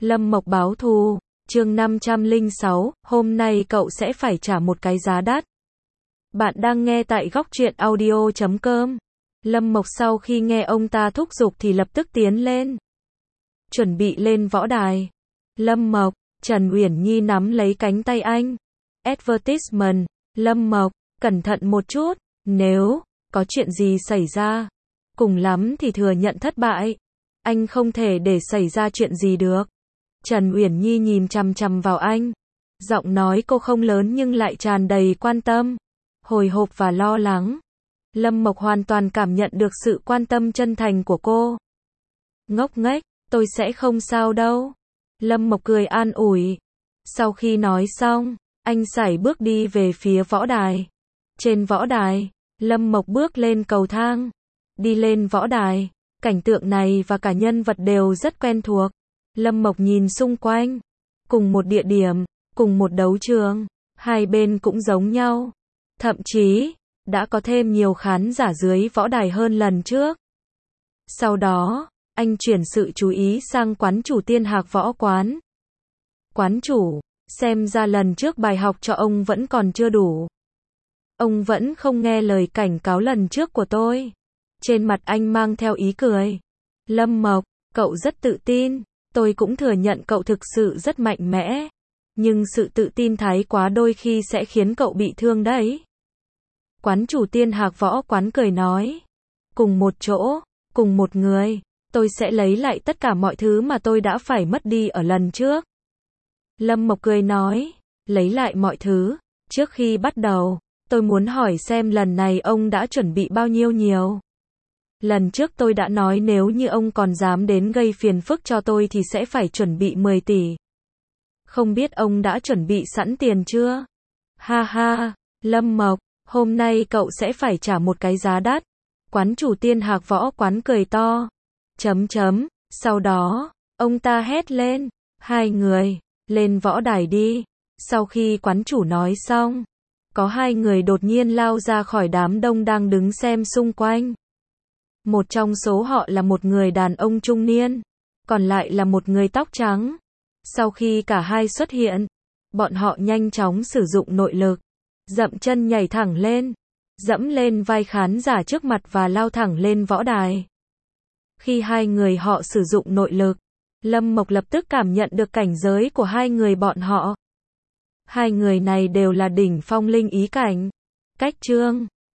Lâm Mộc báo thù, chương 506, hôm nay cậu sẽ phải trả một cái giá đắt. Bạn đang nghe tại góc truyện audio.com. Lâm Mộc sau khi nghe ông ta thúc giục thì lập tức tiến lên. Chuẩn bị lên võ đài. Lâm Mộc, Trần Uyển Nhi nắm lấy cánh tay anh. Advertisement, Lâm Mộc, cẩn thận một chút, nếu có chuyện gì xảy ra, cùng lắm thì thừa nhận thất bại. Anh không thể để xảy ra chuyện gì được. Trần Uyển Nhi nhìn chằm chằm vào anh. Giọng nói cô không lớn nhưng lại tràn đầy quan tâm, hồi hộp và lo lắng. Lâm Mộc hoàn toàn cảm nhận được sự quan tâm chân thành của cô. Ngốc nghếch, tôi sẽ không sao đâu. Lâm Mộc cười an ủi. Sau khi nói xong, anh sải bước đi về phía võ đài. Trên võ đài, Lâm Mộc bước lên cầu thang. Đi lên võ đài, cảnh tượng này và cả nhân vật đều rất quen thuộc. Lâm Mộc nhìn xung quanh. Cùng một địa điểm, cùng một đấu trường, hai bên cũng giống nhau. Thậm chí, đã có thêm nhiều khán giả dưới võ đài hơn lần trước. Sau đó, anh chuyển sự chú ý sang quán chủ Tiên Hạc Võ Quán. Quán chủ, xem ra lần trước bài học cho ông vẫn còn chưa đủ. Ông vẫn không nghe lời cảnh cáo lần trước của tôi. Trên mặt anh mang theo ý cười. Lâm Mộc, cậu rất tự tin. Tôi cũng thừa nhận cậu thực sự rất mạnh mẽ. Nhưng sự tự tin thái quá đôi khi sẽ khiến cậu bị thương đấy. Quán chủ Tiên Hạc Võ Quán cười nói. Cùng một chỗ, cùng một người, tôi sẽ lấy lại tất cả mọi thứ mà tôi đã phải mất đi ở lần trước. Lâm Mộc cười nói. Lấy lại mọi thứ. Trước khi bắt đầu, tôi muốn hỏi xem lần này ông đã chuẩn bị bao nhiêu nhiều. Lần trước tôi đã nói nếu như ông còn dám đến gây phiền phức cho tôi thì sẽ phải chuẩn bị 10 tỷ. Không biết ông đã chuẩn bị sẵn tiền chưa? Ha ha, Lâm Mộc, hôm nay cậu sẽ phải trả một cái giá đắt. Quán chủ Tiên Hạc Võ Quán cười to. Sau đó, ông ta hét lên. Hai người, lên võ đài đi. Sau khi quán chủ nói xong, có hai người đột nhiên lao ra khỏi đám đông đang đứng xem xung quanh. Một trong số họ là một người đàn ông trung niên, còn lại là một người tóc trắng. Sau khi cả hai xuất hiện, bọn họ nhanh chóng sử dụng nội lực, dậm chân nhảy thẳng lên, dẫm lên vai khán giả trước mặt và lao thẳng lên võ đài. Khi hai người họ sử dụng nội lực, Lâm Mộc lập tức cảm nhận được cảnh giới của hai người bọn họ. Hai người này đều là đỉnh phong linh ý cảnh. Cách chương